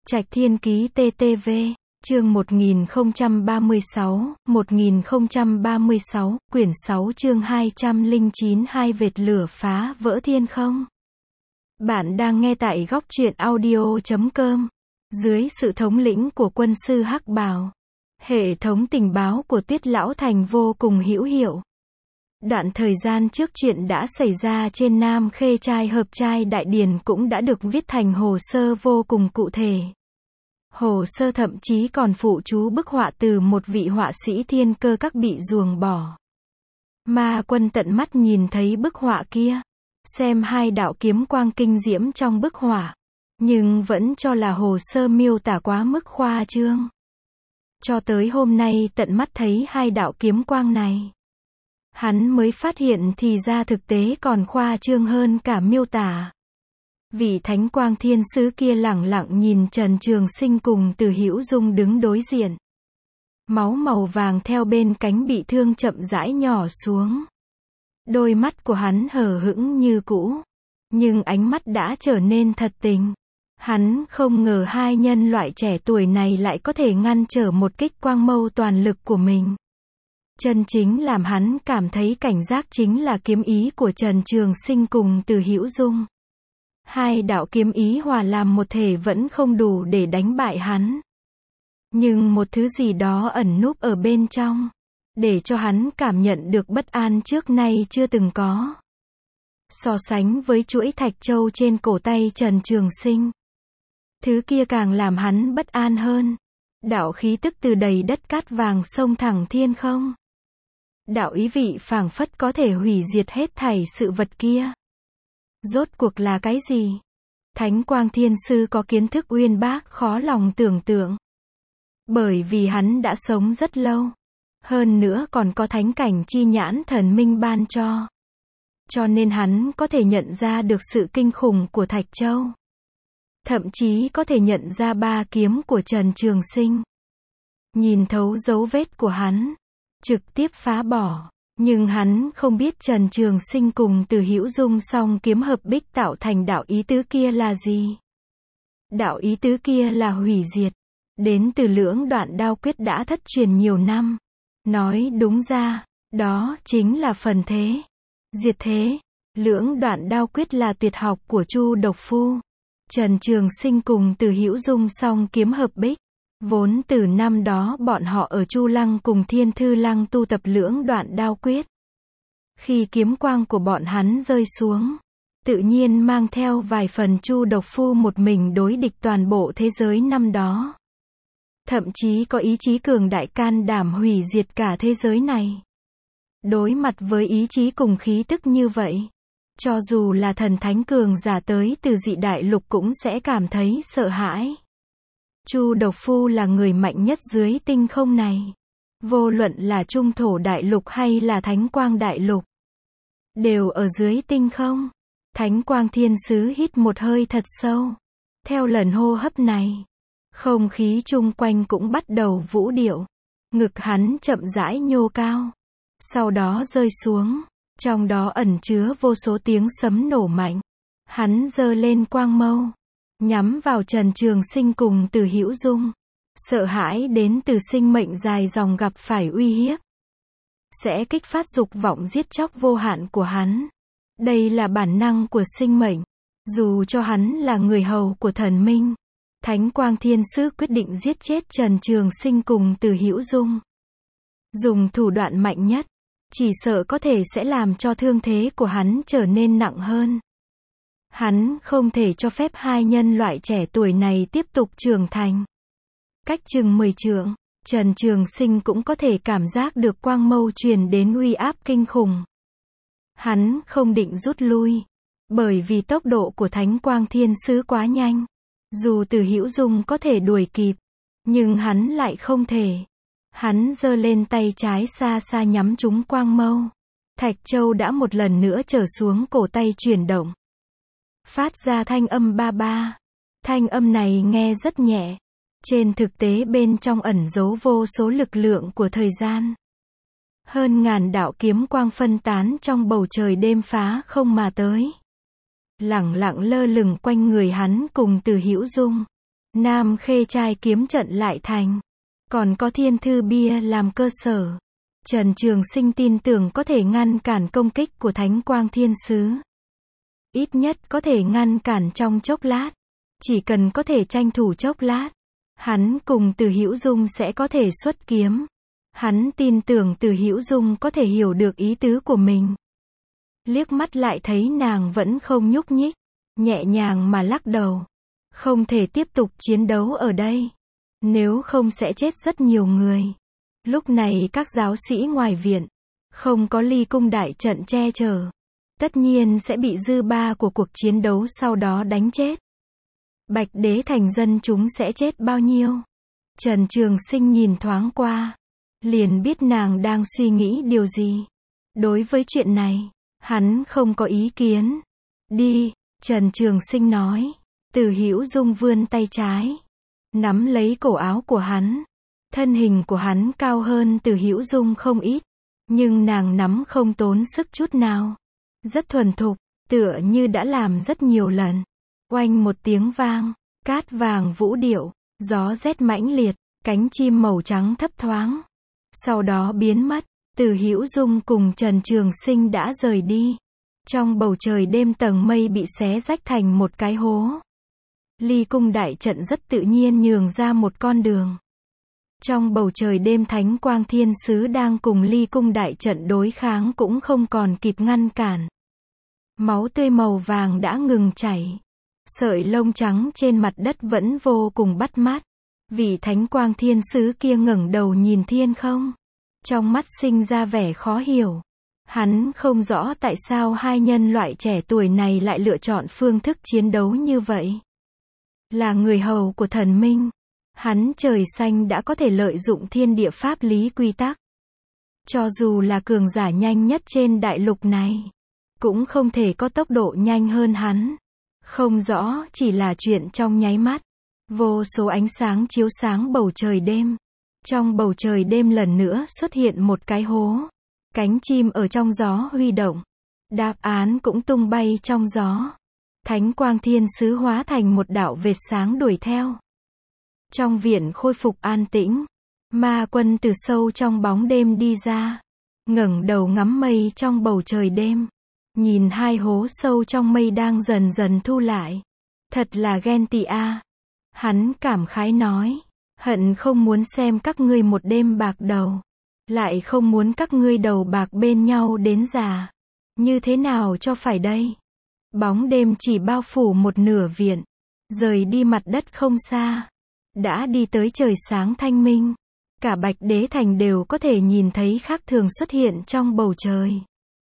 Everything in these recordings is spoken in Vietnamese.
Trạch Thiên Ký TTV, chương 1036, quyển 6 chương 209 hai vệt lửa phá vỡ thiên không. Bạn đang nghe tại góc truyện audio.com. Dưới sự thống lĩnh của quân sư Hắc Bào, hệ thống tình báo của Tuyết Lão Thành vô cùng hữu hiệu. Đoạn thời gian trước chuyện đã xảy ra trên Nam Khê Trai Hợp Trai Đại Điển cũng đã được viết thành hồ sơ vô cùng cụ thể. Hồ sơ thậm chí còn phụ chú bức họa từ một vị họa sĩ thiên cơ các bị ruồng bỏ. Ma Quân tận mắt nhìn thấy bức họa kia, xem hai đạo kiếm quang kinh diễm trong bức họa, nhưng vẫn cho là hồ sơ miêu tả quá mức khoa trương. Cho tới hôm nay tận mắt thấy hai đạo kiếm quang này, hắn mới phát hiện thì ra thực tế còn khoa trương hơn cả miêu tả. Vị Thánh Quang Thiên Sứ kia lẳng lặng nhìn Trần Trường Sinh cùng Từ Hữu Dung đứng đối diện. Máu màu vàng theo bên cánh bị thương chậm rãi nhỏ xuống. Đôi mắt của hắn hờ hững như cũ, nhưng ánh mắt đã trở nên thật tình. Hắn không ngờ hai nhân loại trẻ tuổi này lại có thể ngăn trở một kích quang mâu toàn lực của mình. Chân chính làm hắn cảm thấy cảnh giác chính là kiếm ý của Trần Trường Sinh cùng Từ Hữu Dung. Hai đạo kiếm ý hòa làm một thể vẫn không đủ để đánh bại hắn. Nhưng một thứ gì đó ẩn núp ở bên trong, để cho hắn cảm nhận được bất an trước nay chưa từng có. So sánh với chuỗi thạch châu trên cổ tay Trần Trường Sinh, thứ kia càng làm hắn bất an hơn. Đạo khí tức từ đầy đất cát vàng xông thẳng thiên không. Đạo ý vị phảng phất có thể hủy diệt hết thảy sự vật kia. Rốt cuộc là cái gì? Thánh Quang Thiên Sư có kiến thức uyên bác khó lòng tưởng tượng. Bởi vì hắn đã sống rất lâu. Hơn nữa còn có thánh cảnh chi nhãn thần minh ban cho. Cho nên hắn có thể nhận ra được sự kinh khủng của Thạch Châu. Thậm chí có thể nhận ra ba kiếm của Trần Trường Sinh. Nhìn thấu dấu vết của hắn, trực tiếp phá bỏ. Nhưng hắn không biết Trần Trường Sinh cùng Từ Hữu Dung song kiếm hợp bích tạo thành đạo ý tứ kia là gì. Đạo ý tứ kia là hủy diệt. Đến từ lưỡng đoạn đao quyết đã thất truyền nhiều năm. Nói đúng ra, đó chính là phần thế. Diệt thế. Lưỡng đoạn đao quyết là tuyệt học của Chu Độc Phu. Trần Trường Sinh cùng Từ Hữu Dung song kiếm hợp bích. Vốn từ năm đó bọn họ ở Chu Lăng cùng Thiên Thư Lăng tu tập lưỡng đoạn đao quyết. Khi kiếm quang của bọn hắn rơi xuống, tự nhiên mang theo vài phần Chu Độc Phu một mình đối địch toàn bộ thế giới năm đó. Thậm chí có ý chí cường đại can đảm hủy diệt cả thế giới này. Đối mặt với ý chí cùng khí tức như vậy, cho dù là thần thánh cường giả tới từ dị đại lục cũng sẽ cảm thấy sợ hãi. Chu Độc Phu là người mạnh nhất dưới tinh không này. Vô luận là Trung Thổ Đại Lục hay là Thánh Quang Đại Lục, đều ở dưới tinh không. Thánh Quang Thiên Sứ hít một hơi thật sâu. Theo lần hô hấp này, không khí chung quanh cũng bắt đầu vũ điệu. Ngực hắn chậm rãi nhô cao, sau đó rơi xuống. Trong đó ẩn chứa vô số tiếng sấm nổ mạnh. Hắn giơ lên quang mâu, nhắm vào Trần Trường Sinh cùng Từ Hữu Dung. Sợ hãi đến từ sinh mệnh dài dòng gặp phải uy hiếp, sẽ kích phát dục vọng giết chóc vô hạn của hắn. Đây là bản năng của sinh mệnh. Dù cho hắn là người hầu của thần minh, Thánh Quang Thiên Sứ quyết định giết chết Trần Trường Sinh cùng Từ Hữu Dung. Dùng thủ đoạn mạnh nhất, chỉ sợ có thể sẽ làm cho thương thế của hắn trở nên nặng hơn. Hắn không thể cho phép hai nhân loại trẻ tuổi này tiếp tục trưởng thành. Cách chừng 10 trượng, Trần Trường Sinh cũng có thể cảm giác được quang mâu truyền đến uy áp kinh khủng. Hắn không định rút lui, bởi vì tốc độ của Thánh Quang Thiên Sứ quá nhanh. Dù Từ Hữu Dung có thể đuổi kịp, nhưng hắn lại không thể. Hắn giơ lên tay trái xa xa nhắm trúng quang mâu. Thạch Châu đã một lần nữa trở xuống cổ tay chuyển động, phát ra thanh âm ba ba. Thanh âm này nghe rất nhẹ. Trên thực tế bên trong ẩn giấu vô số lực lượng của thời gian. Hơn ngàn đạo kiếm quang phân tán trong bầu trời đêm phá không mà tới. Lẳng lặng lơ lửng quanh người hắn cùng Từ Hữu Dung. Nam Khê trai kiếm trận lại thành. Còn có Thiên Thư Bia làm cơ sở. Trần Trường Sinh tin tưởng có thể ngăn cản công kích của Thánh Quang Thiên Sứ. Ít nhất có thể ngăn cản trong chốc lát. Chỉ cần có thể tranh thủ chốc lát, hắn cùng Từ Hữu Dung sẽ có thể xuất kiếm. Hắn tin tưởng Từ Hữu Dung có thể hiểu được ý tứ của mình. Liếc mắt lại thấy nàng vẫn không nhúc nhích, nhẹ nhàng mà lắc đầu. Không thể tiếp tục chiến đấu ở đây. Nếu không sẽ chết rất nhiều người. Lúc này các giáo sĩ ngoài viện, không có Ly Cung đại trận che chở, tất nhiên sẽ bị dư ba của cuộc chiến đấu sau đó đánh chết. Bạch Đế Thành dân chúng sẽ chết bao nhiêu? Trần Trường Sinh nhìn thoáng qua, liền biết nàng đang suy nghĩ điều gì. Đối với chuyện này, hắn không có ý kiến. Đi, Trần Trường Sinh nói. Từ Hữu Dung vươn tay trái, nắm lấy cổ áo của hắn. Thân hình của hắn cao hơn Từ Hữu Dung không ít, nhưng nàng nắm không tốn sức chút nào. Rất thuần thục, tựa như đã làm rất nhiều lần. Oanh một tiếng vang, cát vàng vũ điệu, gió rét mãnh liệt, cánh chim màu trắng thấp thoáng. Sau đó biến mất, Từ Hữu Dung cùng Trần Trường Sinh đã rời đi. Trong bầu trời đêm tầng mây bị xé rách thành một cái hố. Ly Cung đại trận rất tự nhiên nhường ra một con đường. Trong bầu trời đêm Thánh Quang Thiên Sứ đang cùng Ly Cung đại trận đối kháng cũng không còn kịp ngăn cản. Máu tươi màu vàng đã ngừng chảy. Sợi lông trắng trên mặt đất vẫn vô cùng bắt mắt. Vị Thánh Quang Thiên Sứ kia ngẩng đầu nhìn thiên không. Trong mắt sinh ra vẻ khó hiểu. Hắn không rõ tại sao hai nhân loại trẻ tuổi này lại lựa chọn phương thức chiến đấu như vậy. Là người hầu của thần minh. Hắn trời xanh đã có thể lợi dụng thiên địa pháp lý quy tắc. Cho dù là cường giả nhanh nhất trên đại lục này, cũng không thể có tốc độ nhanh hơn hắn. Không rõ, chỉ là chuyện trong nháy mắt. Vô số ánh sáng chiếu sáng bầu trời đêm. Trong bầu trời đêm lần nữa xuất hiện một cái hố. Cánh chim ở trong gió huy động. Đáp án cũng tung bay trong gió. Thánh Quang Thiên Sứ hóa thành một đạo vệt sáng đuổi theo. Trong viện khôi phục an tĩnh. Ma Quân từ sâu trong bóng đêm đi ra. Ngẩng đầu ngắm mây trong bầu trời đêm. Nhìn hai hố sâu trong mây đang dần dần thu lại. Thật là ghen tị a. Hắn cảm khái nói. Hận không muốn xem các ngươi một đêm bạc đầu. Lại không muốn các ngươi đầu bạc bên nhau đến già. Như thế nào cho phải đây? Bóng đêm chỉ bao phủ một nửa viện. Rời đi mặt đất không xa. Đã đi tới trời sáng thanh minh. Cả Bạch Đế Thành đều có thể nhìn thấy khác thường xuất hiện trong bầu trời.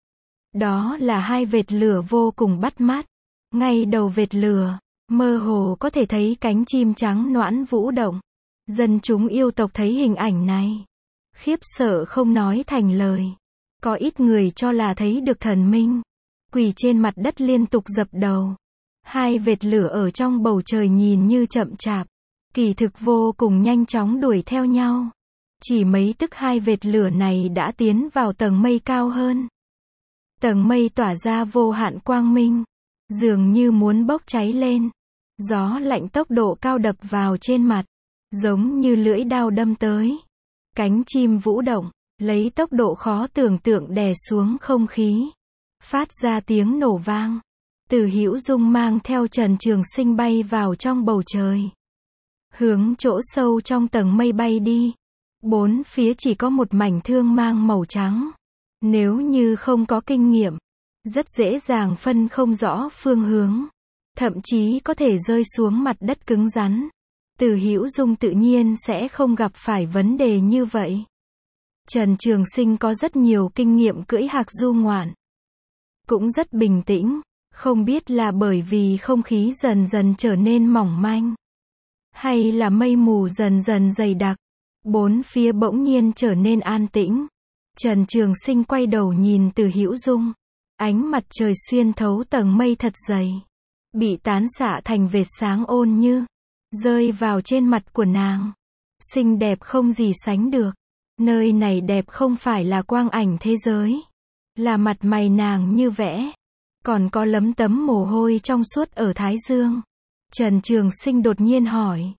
Đó là hai vệt lửa vô cùng bắt mắt. Ngay đầu vệt lửa, mơ hồ có thể thấy cánh chim trắng noãn vũ động. Dân chúng yêu tộc thấy hình ảnh này, khiếp sợ không nói thành lời. Có ít người cho là thấy được thần minh. Quỳ trên mặt đất liên tục dập đầu. Hai vệt lửa ở trong bầu trời nhìn như chậm chạp, kỳ thực vô cùng nhanh chóng đuổi theo nhau. Chỉ mấy tức hai vệt lửa này đã tiến vào tầng mây cao hơn. Tầng mây tỏa ra vô hạn quang minh, dường như muốn bốc cháy lên. Gió lạnh tốc độ cao đập vào trên mặt, giống như lưỡi dao đâm tới. Cánh chim vũ động, lấy tốc độ khó tưởng tượng đè xuống không khí, phát ra tiếng nổ vang. Từ Hữu Dung mang theo Trần Trường Sinh bay vào trong bầu trời, hướng chỗ sâu trong tầng mây bay đi. Bốn phía chỉ có một mảnh thương mang màu trắng. Nếu như không có kinh nghiệm, rất dễ dàng phân không rõ phương hướng, thậm chí có thể rơi xuống mặt đất cứng rắn. Từ Hữu Dung tự nhiên sẽ không gặp phải vấn đề như vậy. Trần Trường Sinh có rất nhiều kinh nghiệm cưỡi hạc du ngoạn, cũng rất bình tĩnh, không biết là bởi vì không khí dần dần trở nên mỏng manh, hay là mây mù dần dần dày đặc, bốn phía bỗng nhiên trở nên an tĩnh. Trần Trường Sinh quay đầu nhìn Từ Hữu Dung, ánh mặt trời xuyên thấu tầng mây thật dày, bị tán xạ thành vệt sáng ôn như, rơi vào trên mặt của nàng. Xinh đẹp không gì sánh được. Nơi này đẹp không phải là quang ảnh thế giới, là mặt mày nàng như vẽ, còn có lấm tấm mồ hôi trong suốt ở thái dương. Trần Trường Sinh đột nhiên hỏi,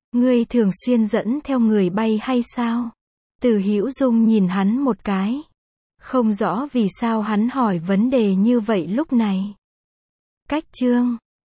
Ngươi thường xuyên dẫn theo người bay hay sao? Từ Hữu Dung nhìn hắn một cái. Không rõ vì sao hắn hỏi vấn đề như vậy lúc này. Cách chương